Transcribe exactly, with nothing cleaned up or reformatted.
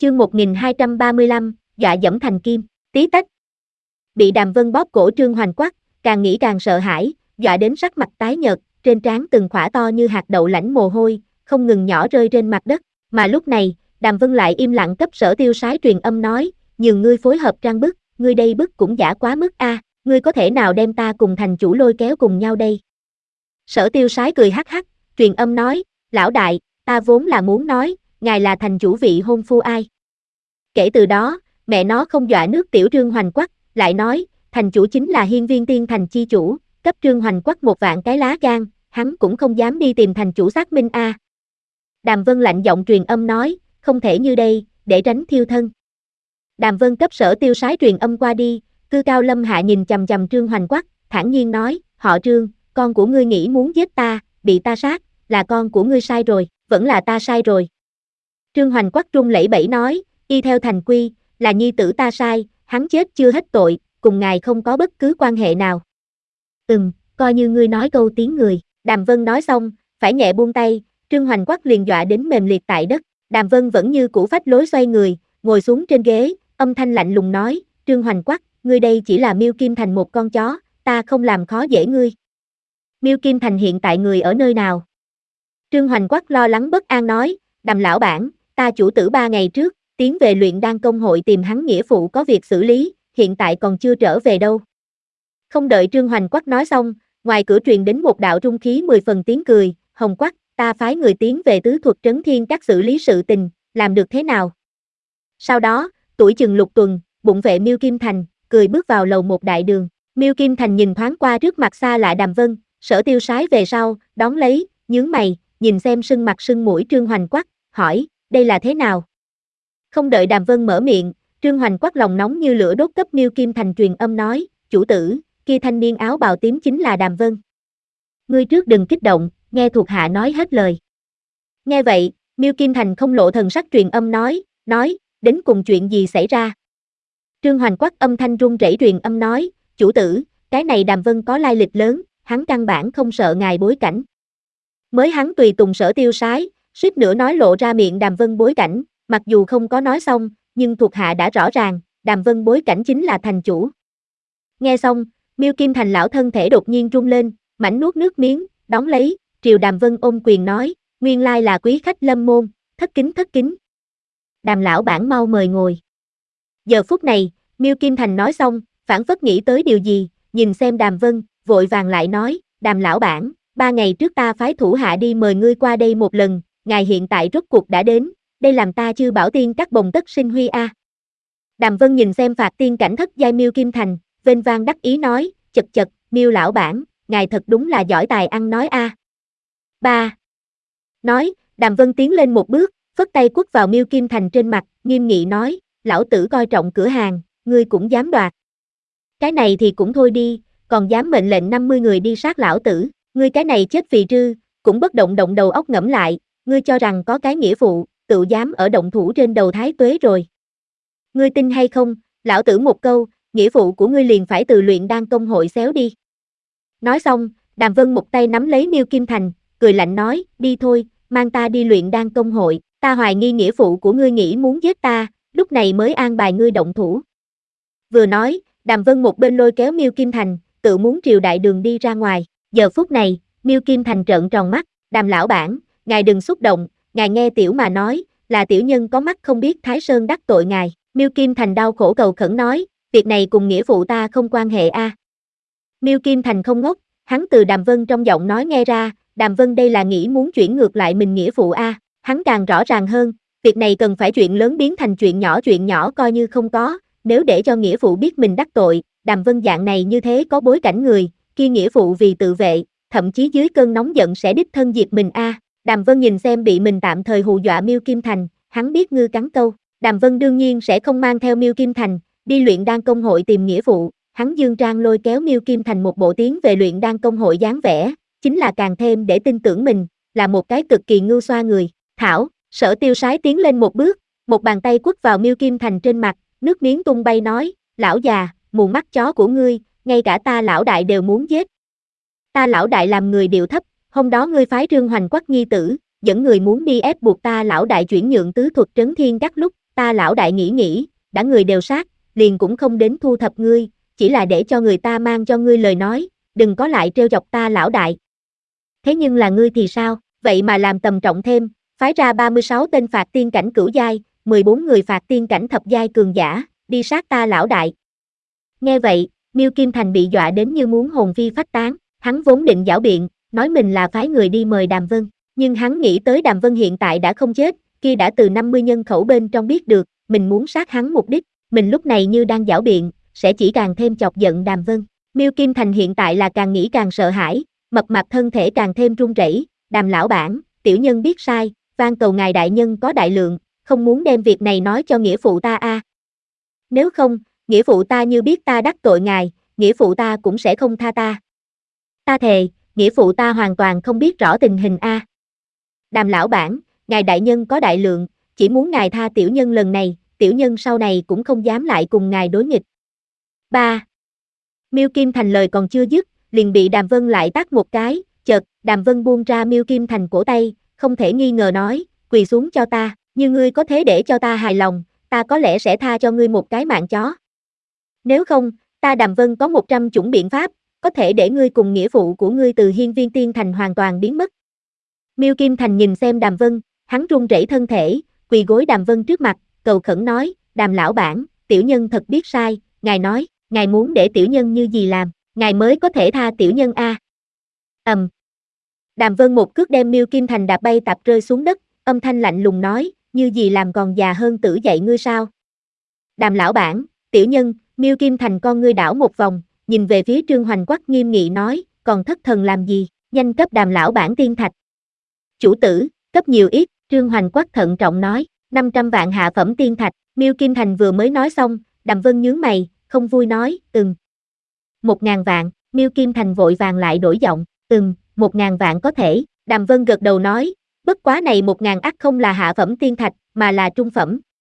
Chương một nghìn hai trăm ba mươi lăm, dọa dẫm thành kim. Tí tách. Bị Đàm Vân bóp cổ Trương Hoành quát, càng nghĩ càng sợ hãi, dọa đến sắc mặt tái nhợt, trên trán từng khỏa to như hạt đậu lãnh mồ hôi, không ngừng nhỏ rơi trên mặt đất. Mà lúc này, Đàm Vân lại im lặng cấp Sở Tiêu Sái truyền âm nói, nhường ngươi phối hợp trang bức, ngươi đây bức cũng giả quá mức a, à, ngươi có thể nào đem ta cùng thành chủ lôi kéo cùng nhau đây? Sở Tiêu Sái cười hắc hắc, truyền âm nói, lão đại, ta vốn là muốn nói, ngài là thành chủ vị hôn phu ai. Kể từ đó, mẹ nó không dọa nước tiểu Trương Hoành quắc, lại nói, thành chủ chính là hiên viên tiên thành chi chủ, cấp Trương Hoành quắc một vạn cái lá gan, hắn cũng không dám đi tìm thành chủ xác minh a. À. Đàm Vân lạnh giọng truyền âm nói, không thể như đây, để tránh thiêu thân. Đàm Vân cấp Sở Tiêu Sái truyền âm qua đi, Cư Cao Lâm Hạ nhìn chằm chằm Trương Hoành quắc, thản nhiên nói, họ Trương, con của ngươi nghĩ muốn giết ta, bị ta sát, là con của ngươi sai rồi, vẫn là ta sai rồi. Trương Hoành quắc run lẩy bẩy nói, y theo thành quy, là nhi tử ta sai, hắn chết chưa hết tội, cùng ngài không có bất cứ quan hệ nào. Ừm, coi như ngươi nói câu tiếng người. Đàm Vân nói xong, phải nhẹ buông tay, Trương Hoành quắc liền dọa đến mềm liệt tại đất. Đàm Vân vẫn như cũ phách lối xoay người, ngồi xuống trên ghế, âm thanh lạnh lùng nói, Trương Hoành quắc, ngươi đây chỉ là Miêu Kim Thành một con chó, ta không làm khó dễ ngươi. Miêu Kim Thành hiện tại người ở nơi nào? Trương Hoành quắc lo lắng bất an nói, Đàm lão bản, ta chủ tử ba ngày trước, tiến về luyện đan công hội tìm hắn nghĩa phụ có việc xử lý, hiện tại còn chưa trở về đâu. Không đợi Trương Hoành quắc nói xong, ngoài cửa truyền đến một đạo trung khí mười phần tiếng cười, Hồng quắc, ta phái người tiến về tứ thuật trấn thiên các xử lý sự tình, làm được thế nào? Sau đó, tuổi chừng lục tuần, bụng vệ Miêu Kim Thành, cười bước vào lầu một đại đường. Miêu Kim Thành nhìn thoáng qua trước mặt xa lạ Đàm Vân, Sở Tiêu Sái về sau, đón lấy, nhướng mày, nhìn xem sưng mặt sưng mũi Trương Hoành quắc, hỏi, đây là thế nào? Không đợi Đàm Vân mở miệng, Trương Hoành quắc lòng nóng như lửa đốt cấp Miêu Kim Thành truyền âm nói, chủ tử, kia thanh niên áo bào tím chính là Đàm Vân. Ngươi trước đừng kích động, nghe thuộc hạ nói hết lời. Nghe vậy, Miêu Kim Thành không lộ thần sắc truyền âm nói, nói, đến cùng chuyện gì xảy ra? Trương Hoành quắc âm thanh run rẩy truyền âm nói, chủ tử, cái này Đàm Vân có lai lịch lớn, hắn căn bản không sợ ngài bối cảnh. Mới hắn tùy tùng Sở Tiêu Sái, suýt nữa nói lộ ra miệng Đàm Vân bối cảnh, mặc dù không có nói xong, nhưng thuộc hạ đã rõ ràng, Đàm Vân bối cảnh chính là thành chủ. Nghe xong, Miêu Kim Thành lão thân thể đột nhiên rung lên, mảnh nuốt nước miếng, đón lấy, triều Đàm Vân ôm quyền nói, nguyên lai là quý khách lâm môn, thất kính thất kính. Đàm lão bản mau mời ngồi. Giờ phút này, Miêu Kim Thành nói xong, phảng phất nghĩ tới điều gì, nhìn xem Đàm Vân, vội vàng lại nói, Đàm lão bản, ba ngày trước ta phái thủ hạ đi mời ngươi qua đây một lần, ngài hiện tại rốt cuộc đã đến, đây làm ta chư bảo tiên các bồng tất sinh huy a. À. Đàm Vân nhìn xem phạt tiên cảnh thất giai Miêu Kim Thành, vênh vang đắc ý nói, chật chật, Miêu lão bản, ngài thật đúng là giỏi tài ăn nói a. À. Ba. Nói, Đàm Vân tiến lên một bước, phất tay quất vào Miêu Kim Thành trên mặt, nghiêm nghị nói, lão tử coi trọng cửa hàng, ngươi cũng dám đoạt. Cái này thì cũng thôi đi, còn dám mệnh lệnh năm mươi người đi sát lão tử, ngươi cái này chết phì trư, cũng bất động động đầu óc ngẫm lại, ngươi cho rằng có cái nghĩa phụ, tự dám ở động thủ trên đầu Thái Tuế rồi. Ngươi tin hay không, lão tử một câu, nghĩa phụ của ngươi liền phải từ luyện đan công hội xéo đi. Nói xong, Đàm Vân một tay nắm lấy Miêu Kim Thành, cười lạnh nói, đi thôi, mang ta đi luyện đan công hội, ta hoài nghi nghĩa phụ của ngươi nghĩ muốn giết ta, lúc này mới an bài ngươi động thủ. Vừa nói, Đàm Vân một bên lôi kéo Miêu Kim Thành, tự muốn triều đại đường đi ra ngoài. Giờ phút này, Miêu Kim Thành trợn tròn mắt, Đàm lão bản, ngài đừng xúc động, ngài nghe tiểu mà nói, là tiểu nhân có mắt không biết Thái Sơn đắc tội ngài. Miêu Kim Thành đau khổ cầu khẩn nói, việc này cùng nghĩa phụ ta không quan hệ a. À. Miêu Kim Thành không ngốc, hắn từ Đàm Vân trong giọng nói nghe ra, Đàm Vân đây là nghĩ muốn chuyển ngược lại mình nghĩa phụ a. À. Hắn càng rõ ràng hơn, việc này cần phải chuyện lớn biến thành chuyện nhỏ, chuyện nhỏ coi như không có, nếu để cho nghĩa phụ biết mình đắc tội, Đàm Vân dạng này như thế có bối cảnh người, kia nghĩa phụ vì tự vệ, thậm chí dưới cơn nóng giận sẽ đích thân diệt mình a. À. Đàm Vân nhìn xem bị mình tạm thời hù dọa Miêu Kim Thành, hắn biết ngư cắn câu, Đàm Vân đương nhiên sẽ không mang theo Miêu Kim Thành đi luyện đan công hội tìm nghĩa phụ, hắn dương trang lôi kéo Miêu Kim Thành một bộ tiến về luyện đan công hội dáng vẻ, chính là càng thêm để tin tưởng mình, là một cái cực kỳ ngưu xoa người. Thảo, Sở Tiêu Sái tiến lên một bước, một bàn tay quất vào Miêu Kim Thành trên mặt, nước miếng tung bay nói, lão già, mù mắt chó của ngươi, ngay cả ta lão đại đều muốn giết. Ta lão đại làm người điệu thấp, hôm đó ngươi phái Trương Hoành quắc nhi tử, dẫn người muốn đi ép buộc ta lão đại chuyển nhượng tứ thuật trấn thiên các lúc, Ta lão đại nghĩ nghĩ, đã người đều sát, liền cũng không đến thu thập ngươi, chỉ là để cho người ta mang cho ngươi lời nói, đừng có lại trêu chọc ta lão đại. Thế nhưng là ngươi thì sao, vậy mà làm tầm trọng thêm, phái ra ba mươi sáu tên phạt tiên cảnh cửu giai, mười bốn người phạt tiên cảnh thập giai cường giả, đi sát ta lão đại. Nghe vậy, Miêu Kim Thành bị dọa đến như muốn hồn phi phách tán, hắn vốn định giảo biện, nói mình là phái người đi mời Đàm Vân, nhưng hắn nghĩ tới Đàm Vân hiện tại đã không chết, kia đã từ năm mươi nhân khẩu bên trong biết được, mình muốn sát hắn mục đích, mình lúc này như đang giảo biện, sẽ chỉ càng thêm chọc giận Đàm Vân. Miêu Kim Thành hiện tại là càng nghĩ càng sợ hãi, mập mạp thân thể càng thêm run rẩy, Đàm lão bản, tiểu nhân biết sai, van cầu ngài đại nhân có đại lượng, không muốn đem việc này nói cho nghĩa phụ ta a. À. Nếu không, nghĩa phụ ta như biết ta đắc tội ngài, nghĩa phụ ta cũng sẽ không tha ta. Ta thề, nghĩa phụ ta hoàn toàn không biết rõ tình hình a. À. Đàm lão bản, ngài đại nhân có đại lượng, chỉ muốn ngài tha tiểu nhân lần này, tiểu nhân sau này cũng không dám lại cùng ngài đối nghịch. ba. Miêu Kim Thành lời còn chưa dứt, liền bị Đàm Vân lại tát một cái, chợt, Đàm Vân buông ra Miêu Kim Thành cổ tay, không thể nghi ngờ nói, quỳ xuống cho ta, như ngươi có thế để cho ta hài lòng, ta có lẽ sẽ tha cho ngươi một cái mạng chó. Nếu không, ta Đàm Vân có một trăm chủng biện pháp, có thể để ngươi cùng nghĩa phụ của ngươi từ Hiên Viên Tiên Thành hoàn toàn biến mất. Miêu Kim Thành nhìn xem Đàm Vân, hắn run rẩy thân thể, quỳ gối Đàm Vân trước mặt, cầu khẩn nói, Đàm lão bản, tiểu nhân thật biết sai, ngài nói, ngài muốn để tiểu nhân như gì làm, ngài mới có thể tha tiểu nhân a. Ầm. Um. Đàm Vân một cước đem Miêu Kim Thành đạp bay tạp rơi xuống đất, âm thanh lạnh lùng nói, như gì làm còn già hơn tử dạy ngươi sao? Đàm lão bản, tiểu nhân, Miêu Kim Thành con ngươi đảo một vòng, nhìn về phía Trương Hoành Quắc nghiêm nghị nói, còn thất thần làm gì, nhanh cấp Đàm lão bản tiên thạch. Chủ tử, cấp nhiều ít, Trương Hoành Quắc thận trọng nói, năm trăm vạn hạ phẩm tiên thạch, Miêu Kim Thành vừa mới nói xong, Đàm Vân nhướng mày, không vui nói, ừm. Một ngàn vạn, Miêu Kim Thành vội vàng lại đổi giọng, ừm, một ngàn vạn có thể, Đàm Vân gật đầu nói, bất quá này một ngàn ắt không là hạ phẩm tiên thạch, mà là trung phẩm,